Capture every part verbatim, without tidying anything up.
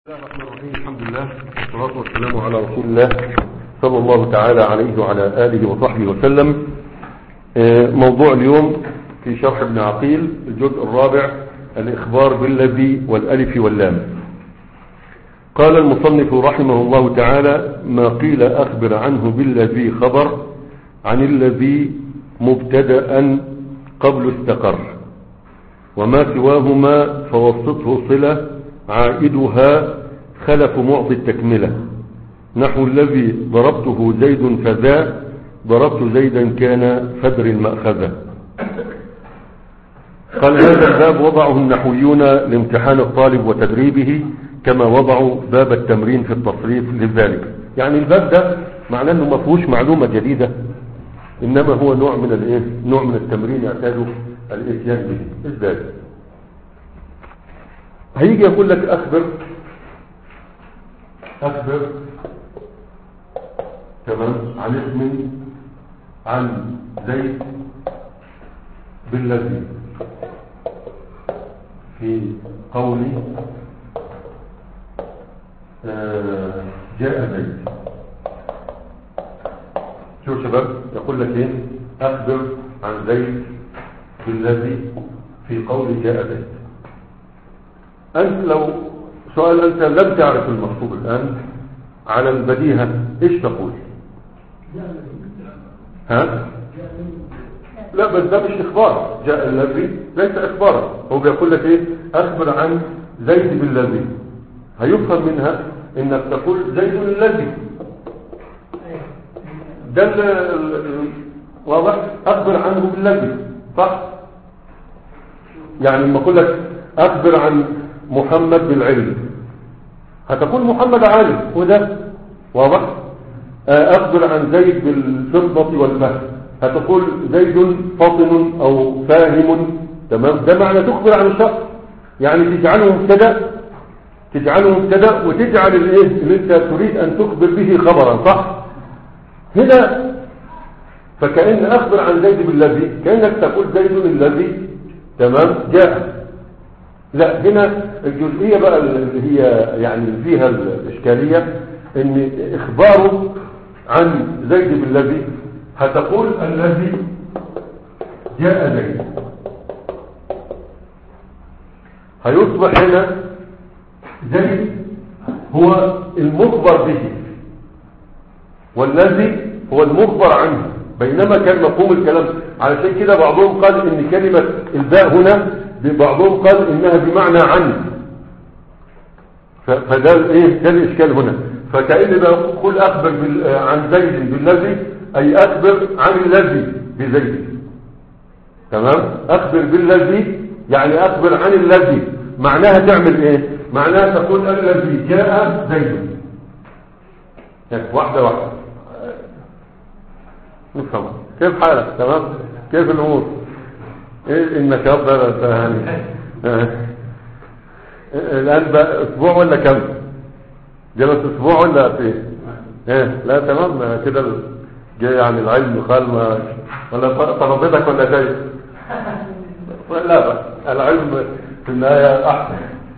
بسم الله الرحمن الرحيم. الحمد لله والصلاة والسلام على رسول الله صلى الله تعالى عليه وعلى آله وصحبه وسلم. موضوع اليوم في شرح ابن عقيل الجزء الرابع، الإخبار بالذي والألف واللام. قال المصنف رحمه الله تعالى: ما قيل أخبر عنه بالذي خبر عن الذي مبتدأ قبل استقر، وما سواهما فوسطه صلة عائدها خلف معطي التكملة، نحو الذي ضربته زيد فذا ضربت زيدا كان فدر المأخذة. قال هذا الباب وضعه النحويون لامتحان الطالب وتدريبه، كما وضعوا باب التمرين في التصريف لذلك. يعني الباب ده معناه انه ما فيهوش معلومة جديدة، انما هو نوع من الايه نوع من التمرين يعتاد الاتيان به. ازاي؟ هيجي يقول لك اخبر اخبر تمام عن اسم عن زيد بالذي في قولي آه جاء زيد. شو شباب يقول لك ايه؟ اخبر عن زيد بالذي في قولي جاء زيد. أنت لو سؤال أنت لم تعرف المخطوب الآن على البديهة إيش تقول؟ ها؟ لا بس ده مش إخبار. جاء الذي ليس إخبارا، هو بيقول لك إيه؟ أخبر عن زيد بالذي. هيفهم منها إنك تقول زيد الذي ده واضح. أخبر عنه بالذي صح؟ يعني لما أقول لك أخبر عن محمد بالعلم هتقول محمد عالم، وده واضح. أخبر عن زيد بالفضة والفهم هتقول زيد فطن أو فاهم. تمام، ده معنى تخبر عن الشخص، يعني تجعله مبتدا تجعله مبتدا وتجعل الايه اللي انت تريد ان تخبر به خبرا، صح؟ هنا فكأن أخبر عن زيد بالذي كأنك تقول زيد الذي تمام جاء. لا، هنا الجزئية بقى اللي هي يعني فيها الإشكالية، ان إخباره عن زيد بالذي هتقول الذي جاء زيد، هيصبح هنا زيد هو المخبر به والذي هو المخبر عنه، بينما كان مفهوم الكلام. علشان كده بعضهم قال ان كلمة الباء هنا بعضهم قال انها بمعنى عن، فده الايه ده الاشكال هنا. فكأن بقول اخبر عن زيد بالذي اي اخبر عن الذي بزيد. تمام، اخبر بالذي يعني اخبر عن الذي، معناها تعمل ايه؟ معناها تقول الذي جاء زيد. يعني واحدة واحدة نفهم كيف حالك. تمام، كيف الامور؟ ايه النشاط ده يعني؟ الان بقى اسبوع ولا كم؟ جلس اسبوع ولا في ايه؟ لا تمام كده جاي يعني العلم قال ما ولا طلبتك ولا شيء؟ لا بقى العلم في النهاية احسن.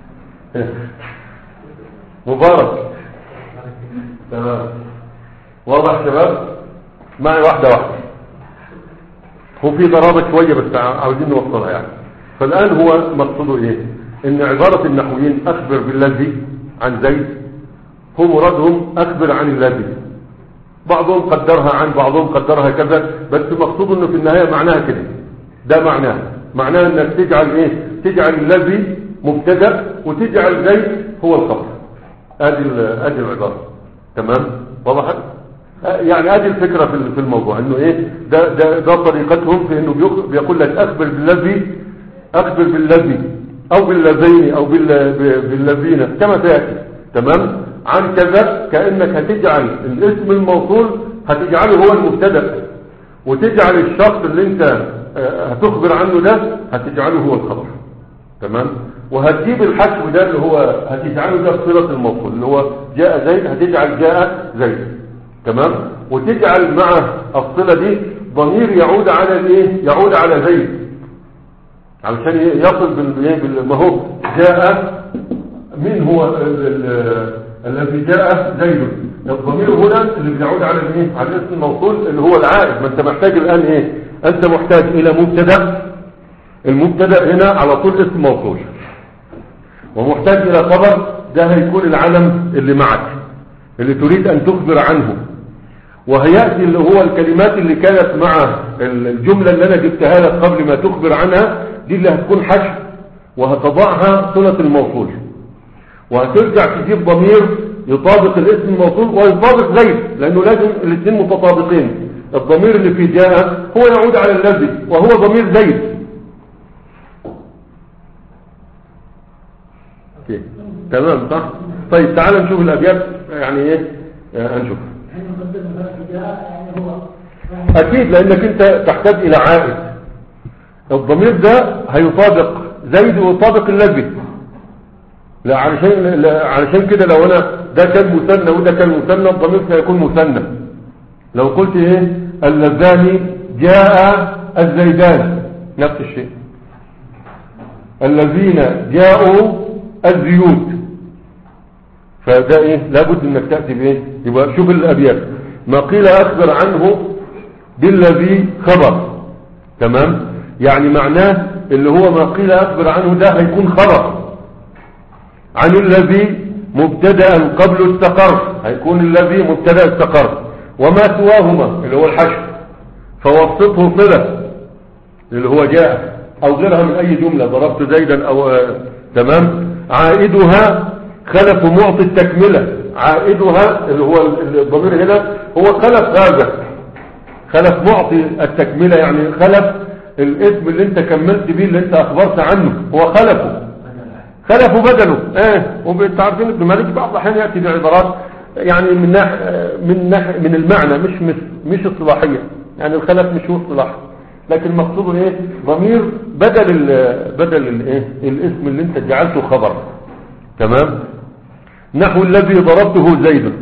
مبارك. تمام، واضح شباب؟ معي واحدة واحدة. هو في ضرابة شوية بس عاوزين نوصلها يعني. فالآن هو مقصوده ايه؟ ان عبارة النحويين اخبر بالذي عن زيد هو مرادهم اخبر عن الذي. بعضهم قدرها عن، بعضهم قدرها كذا، بس مقصود انه في النهاية معناها كده. ده معناه معناه انك تجعل ايه؟ تجعل الذي مبتدا وتجعل زيد هو الخبر. ادي ادي العبارة. تمام، واضح؟ يعني هذه الفكرة في الموضوع، انه ايه ده ده, ده طريقتهم في انه بيقول لك اخبر بالذي اخبر بالذي او بالذين او بالذين كما تأتي. تمام، عن كذا، كأنك هتجعل الاسم الموصول هتجعله هو المبتدا، وتجعل الشخص اللي انت هتخبر عنه ده هتجعله هو الخبر. تمام، وهتجيب الحشو ده اللي هو هتجعله ده صلة الموصول اللي هو جاء زيد، هتجعل جاء زيد. تمام، وتجعل مع الصلة دي ضمير يعود على الايه؟ يعود على زيد، علشان يصل بال ما هو جاء مين هو ال- ال- الذي جاء زيد؟ الضمير هنا اللي بيعود على الايه؟ على الاسم الموصول اللي هو العائد. ما انت محتاج الان ايه؟ انت محتاج الى مبتدا، المبتدا هنا على طول اسم موصول، ومحتاج الى خبر، ده هيكون العلم اللي معك اللي تريد ان تخبر عنه، وهيأتي اللي هو الكلمات اللي كانت مع الجملة اللي انا جبتها لك قبل ما تخبر عنها، دي اللي هتكون حشو وهتضعها صلة الموصول، وهترجع تجيب ضمير يطابق الاسم الموصول ويطابق زيد، لانه لازم الاثنين متطابقين. الضمير اللي في جاء هو يعود على الذي وهو ضمير زيد. اوكي تمام صح. طيب تعال نشوف الابيات يعني ايه. آه هنشوف اكيد لانك انت تحتاج الى عائد. الضمير ده هيطابق زيد ويطابق الذي، لا علشان لا علشان كده لو انا ده كان مثنى وده كان مثنى الضمير سيكون مثنى. لو قلت ايه اللذان جاء الزيدان نفس الشيء، الذين جاءوا الزيود، فده ايه لابد انك تأتي بايه. يبقى شوف الابيات. ما قيل اخبر عنه بالذي خبر، تمام، يعني معناه اللي هو ما قيل اخبر عنه ده هيكون خبر عن الذي مبتدا قبل استقر، هيكون الذي مبتدا استقر، وما سواهما اللي هو الحشو فوسطه صلة اللي هو جاء او غيرها من اي جملة ضربت زيدا او آه تمام. عائدها خلف معطي التكملة، عائدها اللي هو الضمير هنا هو خلف هذا، خلف معطي التكملة، يعني خلف الاسم اللي انت كملت بيه اللي انت اخبرت عنه هو خلفه، خلفوا بدله. اه وانت عارفين ابن مالك بعض الاحيان ياتي بعبارات يعني من ناح من ناح من المعنى مش مش مش اصطلاحيه، يعني الخلف مش هو اصطلاح، لكن مقصوده ايه ضمير بدل ال بدل الايه الاسم اللي انت جعلته خبر، تمام. نحو الذي ضربته زيدا،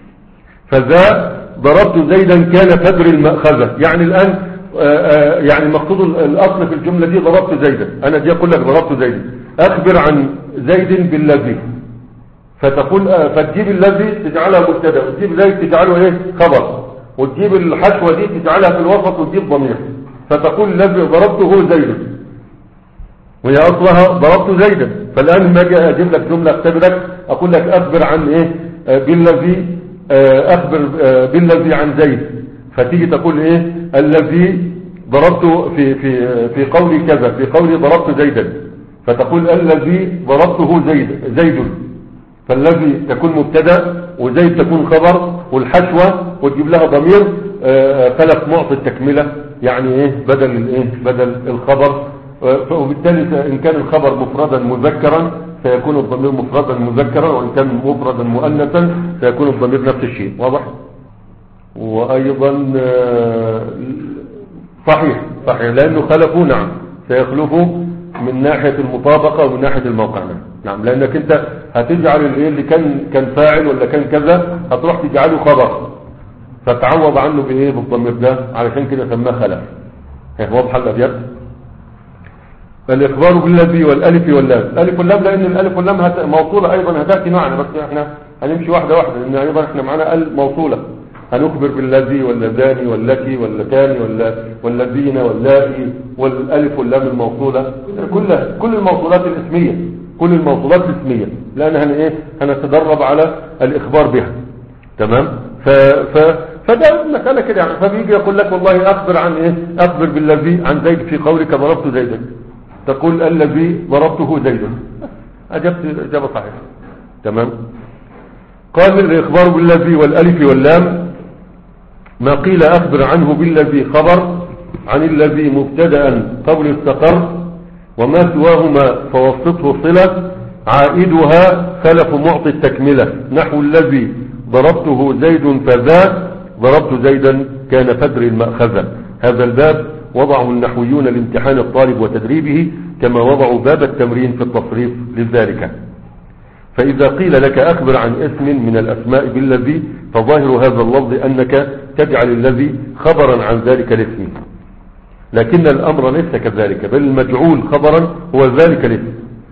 فذا ضربت زيدا كان فدر المأخذة، يعني الان آآ آآ يعني مقصود الاصل في الجمله دي ضربت زيدا، انا دي اقول لك ضربت زيدا، اخبر عن زيد بالذي، فتقول فتجيب الذي تجعلها مبتدا وتجيب زيد تجعله ايه خبر، وتجيب الحشوه دي تجعلها في الوسط وتجيب ضمير، فتقول الذي ضربته زيدا وهي اصلها ضربت زيدا. فالان لما اجي اجيب لك جمله اختبرك اقول لك اخبر عن ايه بالذي، اخبر بالذي عن زيد، فتيجي تقول ايه الذي ضربته في في في قولي كذا، في قولي ضربت زيدا، فتقول الذي ضربته زيد زيد، فالذي تكون مبتدا وزيد تكون خبر، والحشوه وتجيب لها ضمير خلف معطي التكمله، يعني ايه بدل الايه بدل الخبر. وبالتالي ان كان الخبر مفردا مذكرا سيكون الضمير مفردا مذكرا، وان كان مفردا مؤنثا سيكون الضمير نفس الشيء. واضح؟ وايضا صحيح صحيح لانه خلفوا، نعم سيخلفوا من ناحية المطابقة ومن ناحية الموقع، نعم لانك انت هتجعل اللي كان كان فاعل ولا كان كذا هتروح تجعله خبر فتعوض عنه بايه بالضمير ده، علشان كده سماه خلف. واضحه الابيات. الاخبار بالذي والالف واللام، الالف واللام لان الالف واللام موصوله ايضا هتاتي معنا، بس احنا هنمشي واحده واحده لان ايضا احنا معنا ال موصوله، هنخبر بالذي واللذان واللتي واللتان والذين واللائي والالف واللام الموصوله، كل كل الموصولات الاسميه، كل الموصولات الاسميه، لان هن ايه هنتدرب على الاخبار بها، تمام. ف ف فده مساله كده يعني، فبيجي يقول لك والله اخبر عن ايه، اخبر بالذي عن زيد في قولك ضربت زيدا، تقول الذي ضربته زيدا، اجبت اجابه صحيحه، تمام. قال الاخبار بالذي والالف واللام ما قيل اخبر عنه بالذي خبر عن الذي مبتدا قبل استقر، وما سواهما فوسطه صله، عائدها خلف معطي التكمله، نحو الذي ضربته زيد فذا ضربت زيدا كان فدر المأخذة. هذا الباب وضعه النحويون لامتحان الطالب وتدريبه، كما وضعوا باب التمرين في التصريف لذلك. فإذا قيل لك أخبر عن اسم من الأسماء بالذي، فظاهر هذا اللفظ أنك تجعل الذي خبرا عن ذلك الاسم، لكن الأمر ليس كذلك، بل المجعول خبرا هو ذلك الاسم،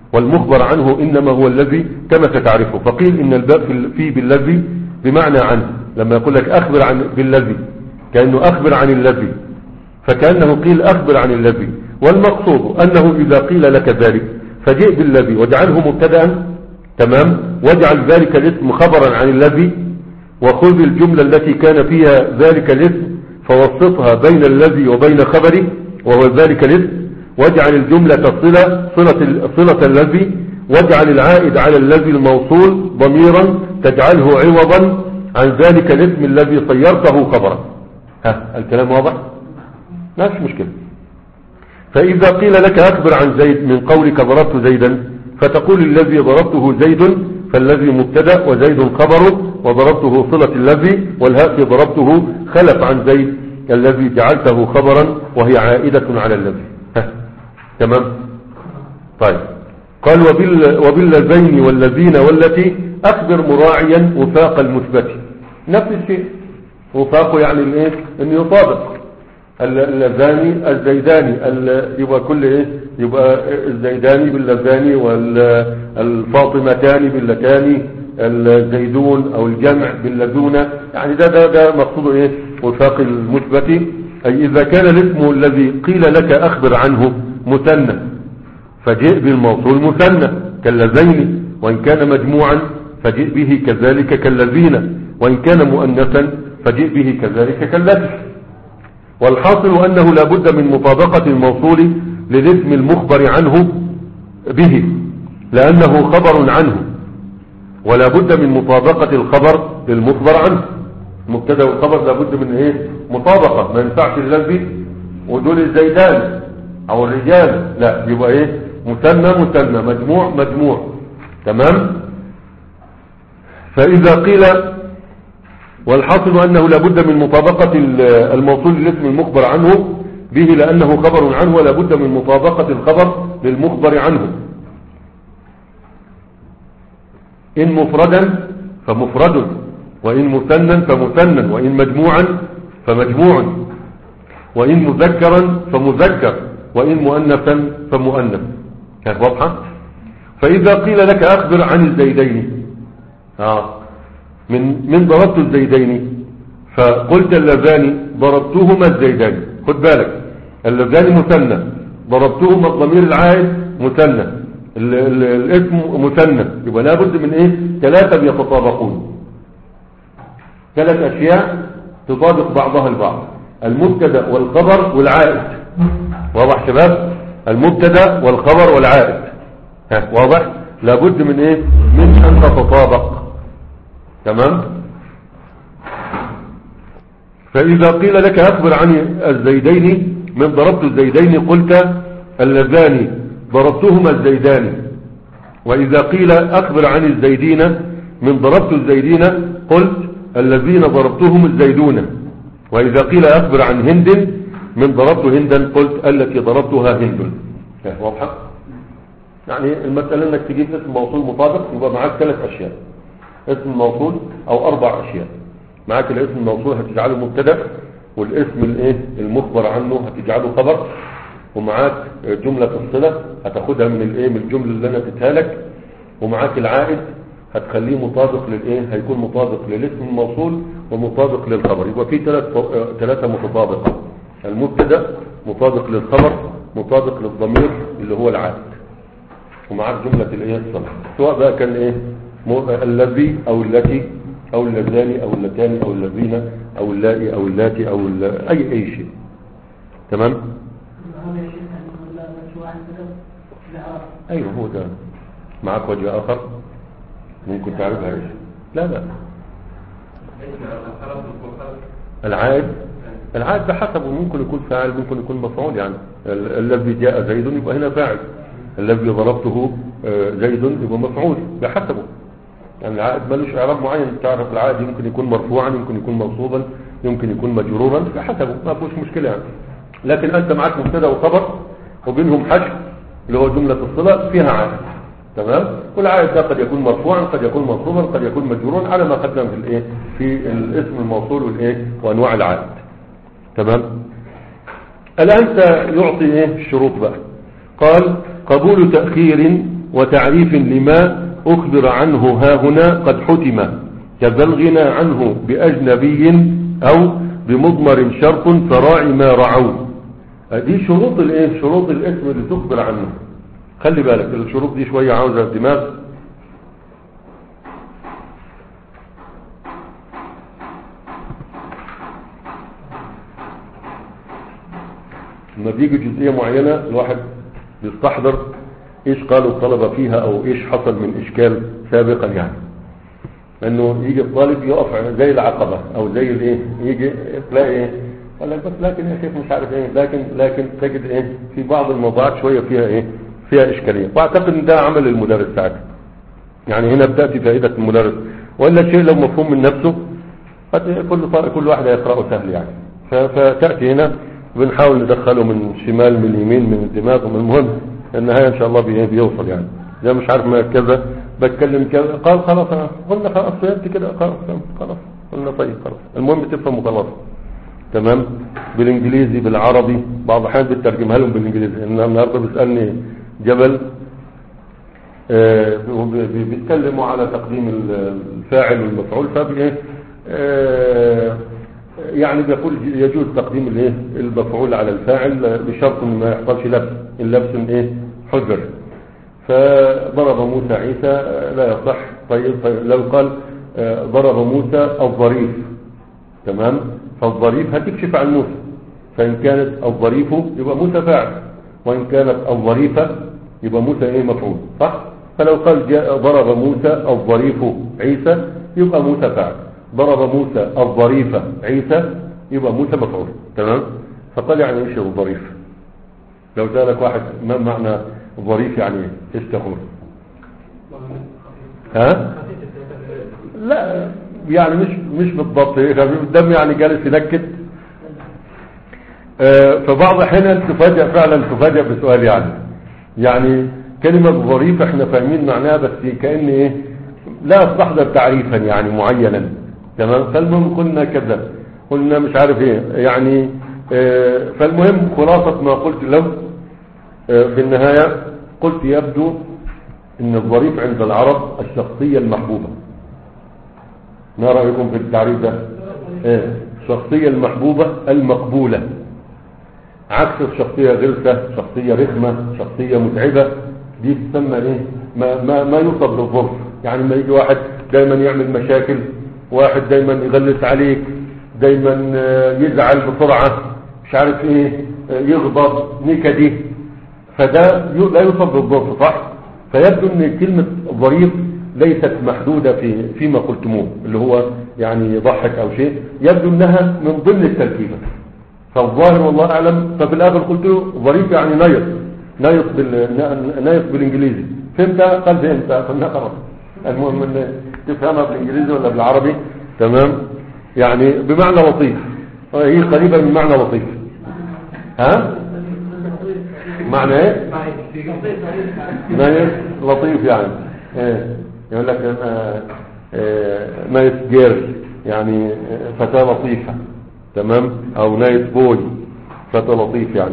والمخبر عنه إنما هو الذي كما ستعرفه. فقيل إن الباء في بالذي بمعنى عنه، لما يقول لك أخبر عن بالذي كأنه أخبر عن الذي، فكأنه قيل أخبر عن الذي. والمقصود أنه إذا قيل لك ذلك فجئ بالذي واجعله مبتدأ، تمام، واجعل ذلك الاسم خبرا عن الذي، وخذ الجملة التي كان فيها ذلك الاسم فوسطها بين الذي وبين خبره وهو ذلك الاسم، واجعل الجملة صلة صلة, صلة الذي، واجعل العائد على الذي الموصول ضميرا تجعله عوضا عن ذلك الاسم الذي صيرته خبرا. ها الكلام واضح؟ لا مش مشكلة. فإذا قيل لك أخبر عن زيد من قولك ضربت زيدا فتقول الذي ضربته زيد، فالذي مبتدأ وزيد خبره، وضربته صلة الذي، والهاء في ضربته خلف عن زيد الذي جعلته خبرا وهي عائدة على الذي. تمام. طيب قال وبال وبالذين والذين والتي أخبر مراعيا وفاق المثبت، نفس الشيء، وفاقه يعني الايه ان يطابق اللذاني الزيداني، يبقى كل ايه، يبقى الزيداني باللذاني والفاطمتان باللتان، الزيدون او الجمع باللذونة، يعني ده ده ده مقصوده ايه وفاق المثبت. اي اذا كان الاسم الذي قيل لك اخبر عنه مثنى فجئ بالموصول مثنى كاللذين، وان كان مجموعا فجئ به كذلك كالذين، وان كان مؤنثا فجئ به كذلك كاللذي. والحاصل أنه لا بد من مطابقة الموصول للاسم المخبر عنه به لأنه خبر عنه، ولا بد من مطابقة الخبر للمخبر عنه. المبتدا والخبر لا بد من ايه مطابقة، ما ينفعش الذي ودول الزيدان او الرجال، لا يبقى ايه مثنى مثنى، مجموع مجموع. تمام. فإذا قيل والحاصل أنه لابد من مطابقة الموصول للاسم المخبر عنه به لأنه خبر عنه، ولا بد من مطابقة الخبر للمخبر عنه. إن مفردا فمفرد، وإن مثنى فمثنى، وإن مجموعا فمجموع، وإن مذكرا فمذكر، وإن مؤنثا فمؤنث. كانت واضحة؟ فإذا قيل لك أخبر عن الزيدين آه. من من ضربت الزيدين فقلت اللذان ضربتهما الزيدان، خد بالك اللذان مثنى، ضربتهما الضمير العائد مثنى، الاسم مثنى، يبقى لابد من ايه ثلاثة بيتطابقون، ثلاث اشياء تطابق بعضها البعض، المبتدا والخبر والعائد. واضح شباب؟ المبتدا والخبر والعائد، ها واضح؟ لابد من ايه من ان تتطابق. تمام. فإذا قيل لك أخبر عن الزيدين من ضربت الزيدين قلت اللذان ضربتهما الزيدان. وإذا قيل أخبر عن الزيدين من ضربت الزيدين قلت الذين ضربتهم الزيدون. وإذا قيل أخبر عن هند من ضربت هندا قلت التي ضربتها هند. واضحة؟ يعني المسألة انك تجيب اسم موصول مطابق يبقى معاك ثلاث أشياء، اسم الموصول او اربع اشياء. معاك الاسم الموصول هتجعله مبتدا، والاسم الايه المخبر عنه هتجعله خبر، ومعاك جملة الصلة هتاخدها من الايه من الجملة اللي انا اديتها لك، ومعاك العائد هتخليه مطابق للايه هيكون مطابق للاسم الموصول ومطابق للخبر. يبقى في ثلاث ثلاثة متطابقة، المبتدا مطابق للخبر مطابق للضمير اللي هو العائد، ومعاك جملة الايه الصلة، سواء بقى كان ايه الذي او التي او اللذان او اللتان او الذين او اللائي او اللاتي او اي اي شيء. تمام. ايوه هو ده. معك وجه اخر ممكن تعرفها ايش؟ لا لا العائد العائد بحسبه ممكن يكون فاعل ممكن يكون مفعول، يعني الذي جاء زيد يبقى هنا فاعل، الذي ضربته زيد يبقى مفعول بحسبه. يعني العائد ملوش اعراب معين، تعرف العائد يمكن يكون مرفوعا يمكن يكون منصوبا يمكن يكون مجرورا بحسبه، ما فيش مشكله يعني. لكن انت معك مبتدا وخبر وبينهم حشو اللي هو جمله الصله فيها عائد. تمام. والعائد ده قد يكون مرفوعا قد يكون منصوبا قد يكون مجرورا على ما قدم في الايه في الاسم الموصول والايه وانواع العائد. تمام. الان يعطي ايه الشروط بقى. قال قبول تاخير وتعريف لما أخبر عنه ها هنا قد حتم، كذا الغنى عنه بأجنبي أو بمضمر شرط فراعي ما رعوا. دي شروط الايه شروط الاسم اللي تخبر عنه. خلي بالك الشروط دي شوية عاوزة دماغ. لما بيجي جزئية معينة الواحد بيستحضر ايش قالوا الطلبة فيها او ايش حصل من اشكال سابقا، يعني انه يجي الطالب يقف زي العقبة او زي الايه، يجي تلاقي ايه قال لك بس لكن يا شيخ مش عارف ايه، لكن لكن تجد ايه في بعض الموضوعات شوية فيها ايه فيها اشكالية، واعتقد ان ده عمل المدرس ساعتها. يعني هنا بتأتي فائدة المدرس، ولا الشيء لو مفهوم من نفسه كل كل واحد يقرأه سهل يعني. فتأتي هنا بنحاول ندخله من شمال من يمين من الدماغ، ومن المهم النهاية ان شاء الله بيوصل يعني. ده مش عارف ما كذا بتكلم كذا قال خلاص قلنا خلاص فهمت كده خلاص خلاص قلنا طيب خلاص المهم تفهم وخلاص. تمام. بالانجليزي بالعربي بعض الاحيان بترجمها لهم بالانجليزي. النهارده بيسالني جبل آه بيتكلموا على تقديم الفاعل والمفعول، فبيه آه يعني بيقول يجوز تقديم الايه المفعول على الفاعل بشرط ما يحصلش لبس، اللبس ايه حجر. فضرب موسى عيسى لا يصح. طيب, طيب لو قال ضرب موسى الظريف، تمام، فالظريف هتكشف عن موسى، فإن كانت الظريف يبقى موسى فاعل، وإن كانت الظريفة يبقى موسى ايه مفعول، صح؟ فلو قال جاء ضرب موسى الظريف عيسى يبقى موسى فاعل، ضرب موسى الظريفة عيسى يبقى موسى مفعول. تمام. فقال يعني ايش الظريف؟ لو سألك واحد ما معنى ظريف يعني ايش تقول؟ ها؟ لا يعني مش مش بالضبط، خفيف الدم يعني جالس ينكت. آه فبعض احيانا تفاجأ فعلا تفاجأ بسؤال يعني يعني كلمة ظريف احنا فاهمين معناها بس كأن ايه لا استحضر تعريفا يعني معينا. تمام. فالمهم قلنا كذا قلنا مش عارف ايه يعني آه فالمهم خلاصة ما قلت له آه في النهاية قلت يبدو ان الظريف عند العرب الشخصية المحبوبة. ما رأيكم في التعريف ده؟ ايه الشخصية المحبوبة المقبولة، عكس الشخصية غلسة، شخصية رخمة، شخصية متعبة، دي تسمى ايه ما, ما, ما يوصف بالظرف. يعني ما يجي واحد دايما يعمل مشاكل، واحد دايما يغلس عليك، دايما يزعل بسرعة، مش عارف ايه، يغضب نكدي، فده لا يوصف بالظرف، صح؟ فيبدو ان كلمة ظريف ليست محدودة في فيما قلتموه اللي هو يعني يضحك او شيء، يبدو انها من ضمن التركيبة. فالظاهر والله اعلم. ففي الاخر قلت له ظريف يعني نايط، نايط بال نايط بالانجليزي. فهمت؟ قال فهمت. قلنا خلاص المهم ان تفهمها بالانجليزي ولا بالعربي. تمام. يعني بمعنى لطيف، هي قريبة من معنى لطيف. ها معنى ايه نايط لطيف يعني ايه يقول لك نايت جيرل يعني فتاة لطيفة. تمام. او نايت بوي فتاة لطيف يعني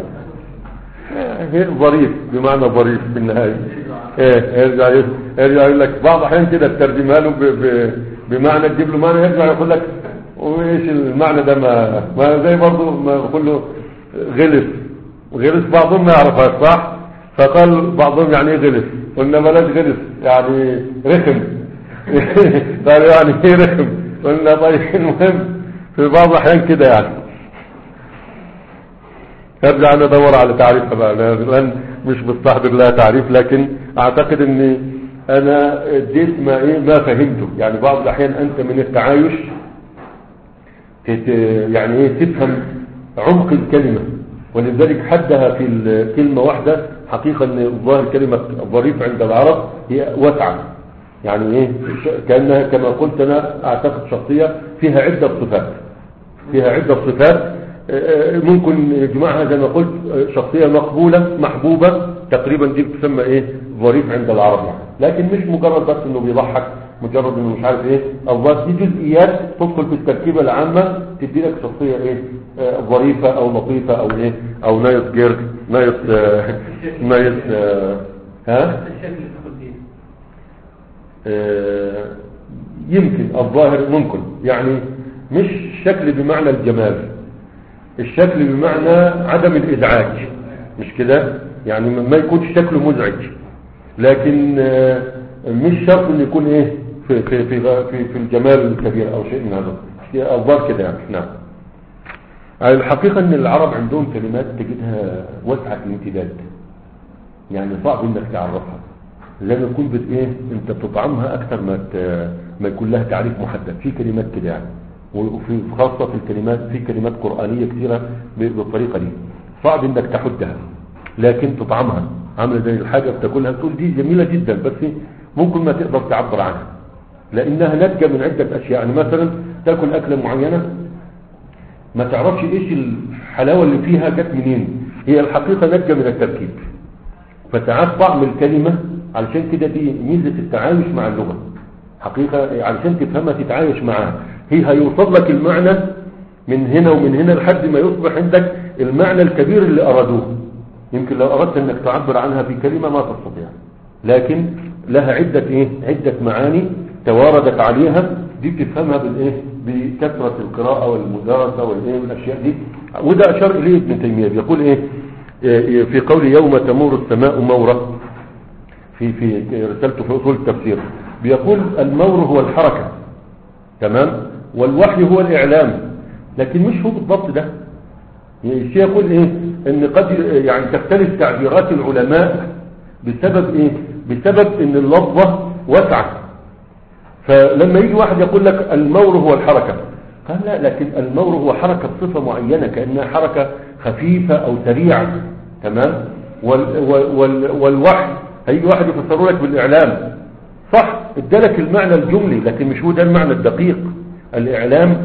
ايه ظريف بمعنى ظريف في النهاية. ايه يرجع يرجع يقول لك بعض احيان كده تترجمها له بمعنى تجيب له معنى يرجع يقول لك وايش المعنى ده ما, ما زي برضه ما يقول له غلس غلس بعضهم ما يعرفها، صح؟ فقال بعضهم يعني ايه غلس؟ قلنا بلاش غلس يعني رخم. قال يعني ايه رخم؟ قلنا طيب المهم في بعض الاحيان كده يعني. ارجع ندور على تعريفها بقى، لان مش بستحضر لها تعريف، لكن اعتقد ان انا اديت ما ايه ما فهمته. يعني بعض الاحيان انت من التعايش يعني ايه تفهم عمق الكلمة، ولذلك حدها في الكلمة واحدة. حقيقة ان ظاهر كلمة الظريف عند العرب هي واسعة، يعني ايه كأنها كما قلت انا اعتقد شخصية فيها عدة صفات، فيها عدة صفات ممكن يجمعها زي ما قلت شخصية مقبولة محبوبة تقريبا، دي بتسمى ايه ظريف عند العرب يعني. لكن مش مجرد بس انه بيضحك، مجرد انه مش عارف ايه الظرف، دي جزئيات تدخل في التركيبة العامة تدي لك شخصية ايه آه ظريفة او لطيفة او ايه او نايت جيرل نايت آه نايت آه ها آه يمكن الظاهر ممكن يعني مش الشكل بمعنى الجمال، الشكل بمعنى عدم الإزعاج، مش كده يعني ما يكونش شكله مزعج، لكن آه مش شرط ان يكون ايه في في في في, في الجمال الكبير او شيء من هذا الظاهر كده يعني. نعم. الحقيقة ان العرب عندهم كلمات تجدها واسعة الامتداد، يعني صعب انك تعرفها، لازم يكون بت ايه انت بتطعمها اكثر ما ما يكون لها تعريف محدد. في كلمات كده يعني، وفي خاصة في الكلمات في كلمات قرآنية كثيرة بالطريقة دي صعب انك تحدها، لكن تطعمها عامله زي الحاجة بتاكلها تقول دي جميلة جدا، بس ممكن ما تقدر تعبر عنها لانها ناتجة من عدة اشياء. يعني مثلا تاكل اكلة معينة ما تعرفش ايش الحلاوة اللي فيها جت منين، هي الحقيقة ناتجة من التركيب، فتعرف طعم الكلمة. علشان كده دي ميزة التعايش مع اللغة حقيقة، علشان تفهمها تتعايش معها، هي هيوصل لك المعنى من هنا ومن هنا لحد ما يصبح عندك المعنى الكبير اللي أرادوه. يمكن لو أردت أنك تعبر عنها في كلمة ما تستطيع، لكن لها عدة إيه عدة معاني تواردت عليها، دي بتفهمها بالإيه بكثرة القراءة والمدارسة والإيه والأشياء دي. وده أشار إليه ابن تيمية، بيقول إيه في قول يوم تمور السماء مورا في في رسالته في أصول التفسير، بيقول المور هو الحركة، تمام، والوحي هو الإعلام، لكن مش هو بالضبط ده. يعني الشيء يقول إيه إن قد يعني تختلف تعبيرات العلماء بسبب إيه بسبب إن اللفظة واسعة. فلما يجي واحد يقول لك المور هو الحركة، قال لا، لكن المور هو حركة بصفة معينة كأنها حركة خفيفة أو سريعة، تمام. وال وال والوحي هيجي واحد يفسر لك بالإعلام، صح، ادالك المعنى الجملي، لكن مش هو ده المعنى الدقيق. الإعلام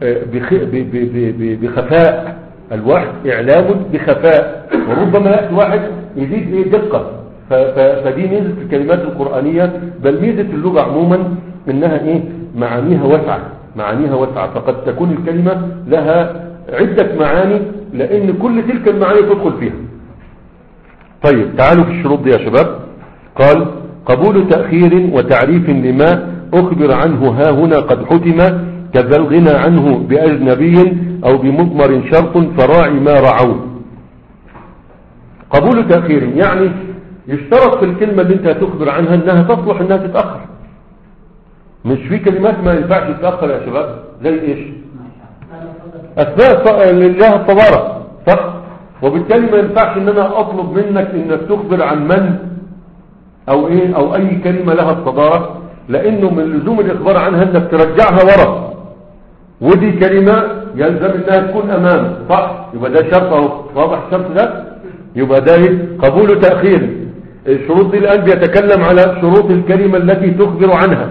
بخفاء، الوحي إعلام بخفاء، وربما يأتي واحد يزيد ايه دقة. فدي ميزة الكلمات القرآنية، بل ميزة اللغة عموما انها ايه معانيها واسعة، معانيها واسعة، فقد تكون الكلمة لها عدة معاني لان كل تلك المعاني تدخل فيها. طيب تعالوا في الشروط دي يا شباب. قال قبول تأخير وتعريف لما أخبر عنه ها هنا قد حتم، كذا الغنى عنه بأجنبي أو بمضمر شرط فراعي ما رعوا. قبول تأخير يعني يشترط في الكلمة اللي انت هتخبر عنها انها تصلح انها تتأخر. مش في كلمات ما ينفعش تتأخر يا شباب، زي ايش؟ أسماء لله الصبارة، صح؟ وبالتالي ما ينفعش ان انا اطلب منك انك تخبر عن من او ايه او اي كلمة لها الصدارة، لانه من لزوم الاخبار عنها انك ترجعها ورا، ودي كلمة يلزم انها تكون امام، صح؟ يبقى ده شرط اهو، واضح الشرط ده؟ يبقى ده قبول تأخير. الشروط دي الان بيتكلم على شروط الكلمة التي تخبر عنها،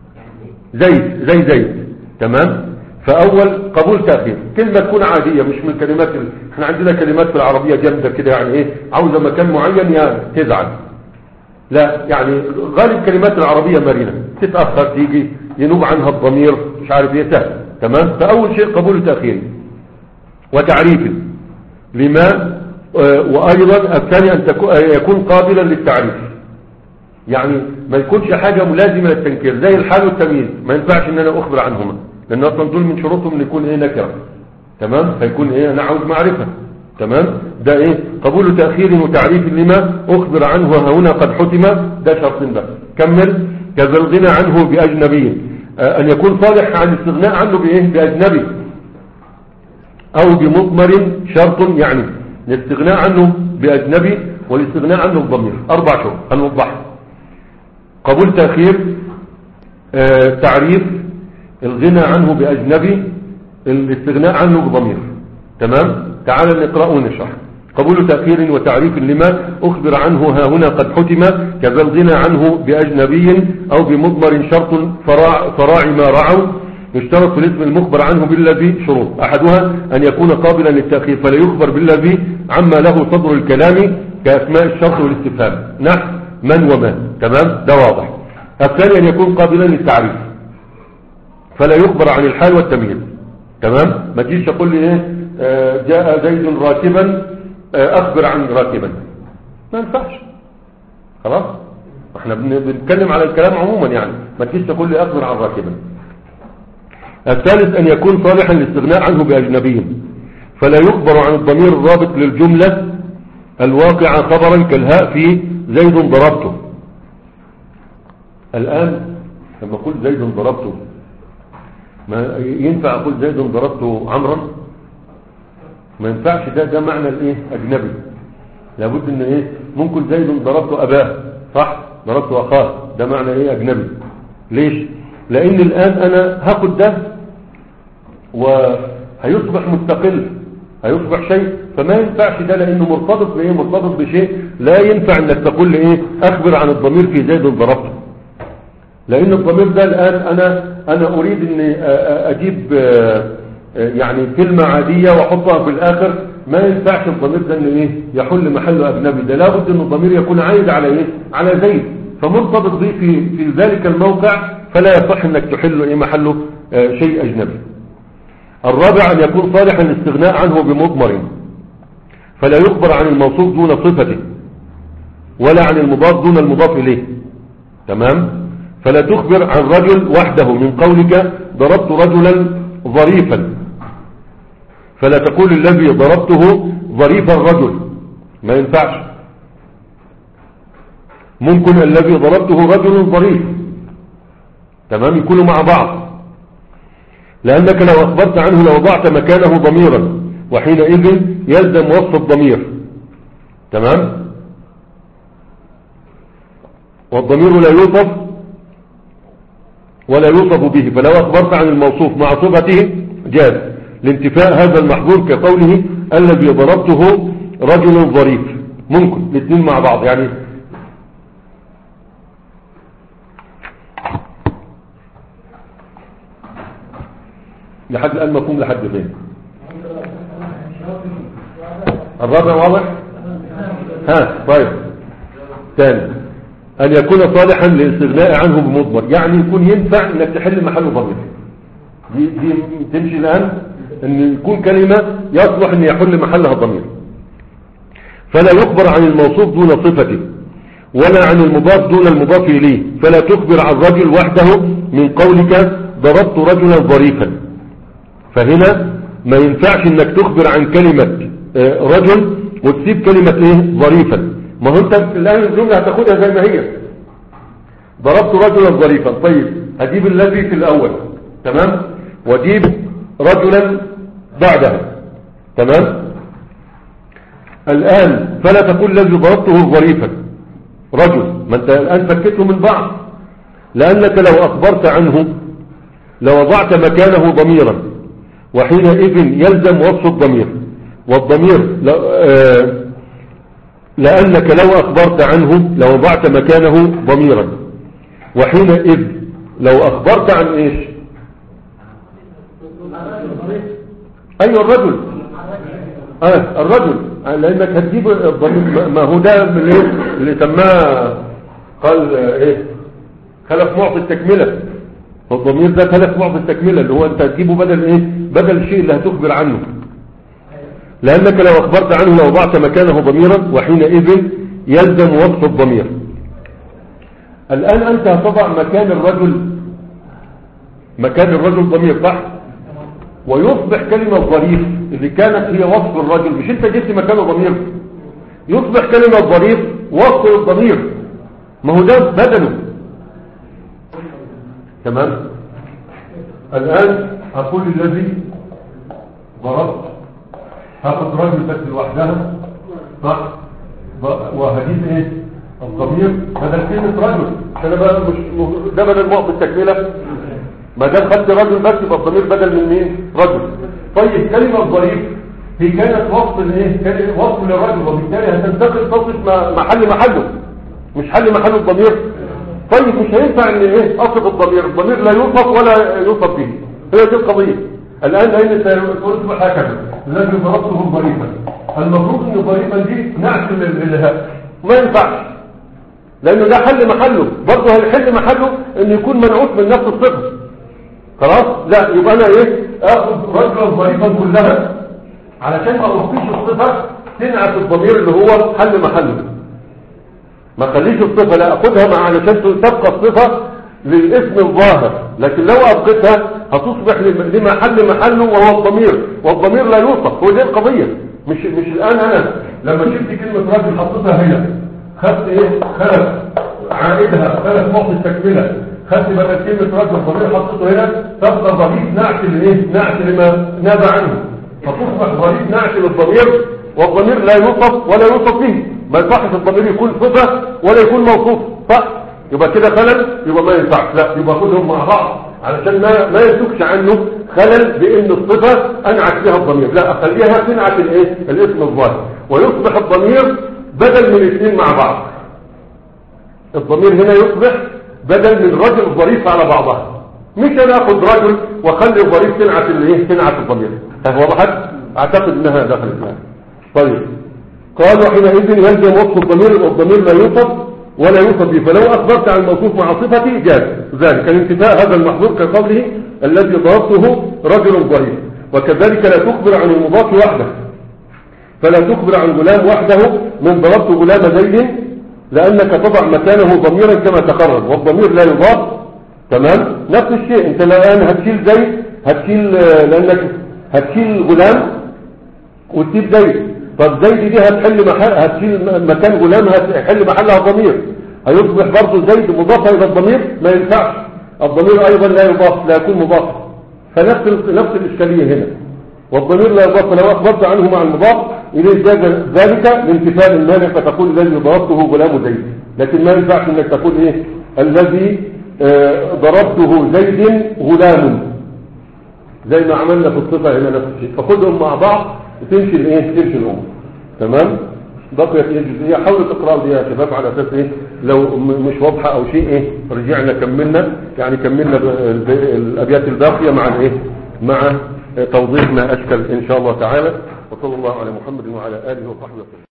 زيد زي زيد، تمام. فاول قبول تأخير كلمة تكون عادية، مش من كلمات ال... احنا عندنا كلمات في العربية جامدة كده، يعني ايه عاوزة مكان معين يا تزعل، لا، يعني غالب كلمات العربية مرنة، تتأخر تيجي ينوب عنها الضمير مش عارف ايه، سهل، تمام. فاول شيء قبول تأخير وتعريف لما، وايضا الثاني ان يكون قابلا للتعريف، يعني ما يكونش حاجة ملازمة للتنكير زي الحال والتمييز، ما ينفعش ان انا اخبر عنهما، لان اصلا دول من شروطهم ان يكون ايه نكرة، تمام، فيكون ايه انا عاوز معرفة، تمام. ده ايه قبول تأخير وتعريف لما اخبر عنه هنا قد حتم، ده شرطين بس. كمل. كذا الغنى عنه باجنبي، آه ان يكون صالح عن الاستغناء عنه بايه باجنبي او بمضمر شرط، يعني الاستغناء عنه باجنبي والاستغناء عنه بضمير، اربع شروط هنوضحها. قبول تأخير، آه تعريف، الغنى عنه باجنبي، الاستغناء عنه بضمير، تمام. تعال نقرأ ونشرح. قبول تأخير وتعريف لما أخبر عنه ها هنا قد حتم، كذا الغنى عنه بأجنبي أو بمضمر شرط فراع فراعي ما رعوا. يشترط في الاسم المخبر عنه بالذي شروط، أحدها أن يكون قابلا للتأخير فلا يخبر بالذي عما له صدر الكلام كأسماء الشرط والاستفهام، نحو من وما، تمام، ده واضح. الثاني أن يكون قابلا للتعريف فلا يخبر عن الحال والتمييز، تمام. ما تجيش تقول لي ايه جاء زيد راكبا اخبر عن راكبا، ما ينفعش، خلاص. احنا بنتكلم على الكلام عموما يعني، ما تجيش تقول لي اخبر عن راكبا. الثالث ان يكون صالحا للاستغناء عنه باجنبي، فلا يخبر عن الضمير الرابط للجملة الواقعة خبرا كالهاء في زيد ضربته. الآن لما أقول زيد ضربته، ما ينفع أقول زيد ضربته عمرا؟ ما ينفعش، ده ده معنى الايه أجنبي. لابد ان ايه ممكن زيد ضربته أباه، صح، ضربته أخاه، ده معنى ايه أجنبي. ليش؟ لأن الآن أنا هاخد ده وهيصبح مستقل، هيصبح شيء، فما ينفعش ده لانه مرتبط بايه، مرتبط بشيء. لا ينفع انك تقول لي ايه اخبر عن الضمير في زيد ضربته، لان الضمير ده الان انا انا اريد اني اجيب يعني كلمة عادية واحطها في الاخر، ما ينفعش الضمير ده ان ايه يحل محله اجنبي. ده لابد ان الضمير يكون عايد على ايه، على زيد، فمرتبط به في في ذلك الموقع، فلا يصح انك تحل ايه محله شيء اجنبي. الرابع أن يكون صالحا للاستغناء عنه بمضمر، فلا يخبر عن الموصوف دون صفته ولا عن المضاف دون المضاف إليه. تمام؟ فلا تخبر عن رجل وحده من قولك ضربت رجلا ظريفا، فلا تقول الذي ضربته ظريف الرجل، ما ينفعش. ممكن الذي ضربته رجل ظريف، تمام، يكونوا مع بعض، لأنك لو أخبرت عنه لوضعت مكانه ضميرا، وحينئذ يلزم وصف الضمير. تمام؟ والضمير لا يوصف ولا يوصف به، فلو أخبرت عن الموصوف مع صفته جاز لانتفاء هذا المحظور، كقوله الذي ضربته رجل ظريف. ممكن الاثنين مع بعض يعني. لحد الآن مفهوم لحد فين؟ الرابع واضح؟ ها طيب. ثاني أن يكون صالحا للاستغناء عنه بمضمر، يعني يكون ينفع انك تحل محله ضمير. دي, دي تمشي الآن ان يكون كلمة يصلح ان يحل محلها ضمير. فلا يخبر عن الموصوف دون صفته ولا عن المضاف دون المضاف إليه، فلا تخبر عن رجل وحده من قولك ضربت رجلا ظريفا، فهنا ما ينفعش انك تخبر عن كلمة رجل وتسيب كلمة ايه ظريفا. ما هو انت الان الجملة هتاخدها زي ما هي، ضربت رجلا ظريفا. طيب هجيب الذي في الاول، تمام، واجيب رجلا بعدها، تمام. الان فلا تقول الذي ضربته ظريفا رجل، ما انت الان فكته من بعض، لانك لو اخبرت عنه لوضعت مكانه ضميرا، وحينئذ يلزم وصف الضمير. والضمير لأنك لو أخبرت عنه لوضعت مكانه ضميرا، وحينئذ لو أخبرت عن إيش؟ أيوة الرجل، آه الرجل، لأنك هتجيب الضمير، ما هو ده اللي سماه قال إيه خلف معطي التكملة. الضمير ده خلف معطي التكملة، اللي هو أنت هتجيبه بدل إيه، بدل الشيء اللي هتخبر عنه، لأنك لو أخبرت عنه لوضعت مكانه ضميرا، وحينئذ يلزم وصف الضمير. الآن أنت هتضع مكان الرجل مكان الرجل ضمير، صح؟ ويصبح كلمة ظريف اللي كانت هي وصف الرجل، مش أنت جبت مكانه ضمير، يصبح كلمة ظريف وصف الضمير، ما هو ده بدله. تمام. الآن أقول الذي ضربت، هاخد رجل بس لوحدها، صح، وهجيب ايه الضمير بدل كلمة رجل، انا بقى مش ده بدل معطي التكملة، ما دام خدت رجل بس يبقى الضمير بدل من مين؟ رجل. طيب كلمة ظريف هي كانت وصف الايه، كانت وصف للرجل، وبالتالي هتنتقل تصف محل محله، مش حل محل الضمير. طيب مش هينفع ان ايه اصف الضمير، الضمير لا يوصف ولا يوصف به، هي دي القضية. الآن لأن سيصبح هكذا الذي ضربته ظريفا، المفروض ان ظريفا دي نعكس للهاء، ما ينفعش لأنه ده حل محله، برضه هيحل محله ان يكون منعوت من نفس الصفة. خلاص، لا يبقى انا ايه اخذ رجلا ظريفا كلها علشان ما اضيفش الصفة تنعكس الضمير اللي هو حل محله. ما خليش الصفة، لا اخدها مع علشان تبقى الصفة للاسم الظاهر، لكن لو ابقيتها هتصبح لمحل محله وهو الضمير، والضمير لا يوصف. هو دي القضية. مش مش الان انا لما شفت كلمة راجل حطيتها هنا خدت ايه؟ خلف عائدها، خلف معطي التكملة، خدت بدل كلمة راجل الضمير حطيته هنا تبقى ضمير نعت لايه؟ نعت لما ناب عنه، فتصبح ضمير نعت للضمير، والضمير لا يوصف ولا يوصف به. ما يصحش الضمير يكون صفة ولا يكون موصوف، صح؟ يبقى كده خلل، يبقى ما ينفعش. لا، يبقى خدهم مع بعض علشان ما ما يسكش عنه خلل بان الصفة انعت بها الضمير، لا اخليها تنعت الايه؟ الاسم الظاهر، ويصبح الضمير بدل من الاثنين مع بعض. الضمير هنا يصبح بدل من رجل الظريف على بعضها، مش انا اخد رجل واخلي الظريف تنعت الايه؟ تنعت الضمير. وضحت؟ اعتقد انها دخلت معنا. طيب، قالوا حينئذ يلزم وصف الضمير، والضمير لا يوصف ولا يوصف به، فلو اخبرت عن الموصوف مع صفته جاز ذلك الانتفاء هذا المحظور كقوله الذي ضربته رجل ظريف. وكذلك لا تخبر عن المضاف وحده، فلا تخبر عن غلام وحده من ضربت غلام زيد، لانك تضع مكانه ضميرا كما تقرر، والضمير لا يضاف. تمام؟ نفس الشيء، انت الان هتشيل زيد، هتشيل لانك هتشيل غلام وتسيب زيد، طب زيد دي هتحل محل، هتشيل مكان غلام هتحل محلها ضمير، هيصبح برضه زيد مضافه الى الضمير؟ ما ينفعش. الضمير ايضا لا يضاف، لا يكون مضاف، فنفس نفس الاشكاليه هنا. والضمير لا يضاف، لو اخبرت عنه مع المضاف اليه جاز ذلك لانتفاء المانع، فتقول الذي ضربته غلام زيد، لكن ما ينفعش انك تقول ايه؟ الذي آه ضربته زيد غلام، زي ما عملنا في الصفه هنا نفس الشيء. فخذهم مع بعض تمشي الايه؟ تمشي الامور. تمام؟ بقيت ايه جزئيه، حاولوا تقراوا دي يا شباب على اساس ايه لو مش واضحه او شيء ايه رجعنا كملنا، يعني كملنا الابيات الباقيه مع الايه؟ مع توضيح ما اشكل ان شاء الله تعالى. وصلى الله على محمد وعلى اله وصحبه وسلم.